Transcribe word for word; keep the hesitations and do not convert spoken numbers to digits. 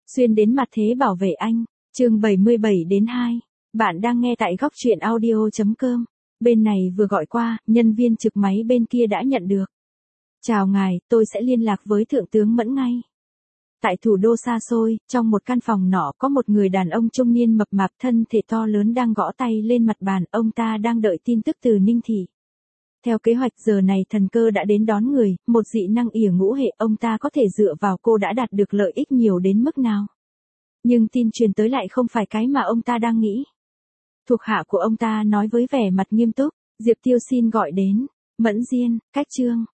Xuyên đến mặt thế bảo vệ anh, chương bảy mươi bảy đến hai. Bạn đang nghe tại góc truyện audio chấm com. Bên này vừa gọi qua, nhân viên trực máy bên kia đã nhận được. Chào ngài, tôi sẽ liên lạc với Thượng tướng Mẫn ngay. Tại thủ đô xa xôi, trong một căn phòng nọ có một người đàn ông trung niên mập mạp thân thể to lớn đang gõ tay lên mặt bàn, ông ta đang đợi tin tức từ Ninh Thị. Theo kế hoạch giờ này thần cơ đã đến đón người, một dị năng ỉa ngũ hệ, ông ta có thể dựa vào cô đã đạt được lợi ích nhiều đến mức nào. Nhưng tin truyền tới lại không phải cái mà ông ta đang nghĩ. Thuộc hạ của ông ta nói với vẻ mặt nghiêm túc, Diệp Tiêu xin gọi đến, Mẫn Diên, cách trương,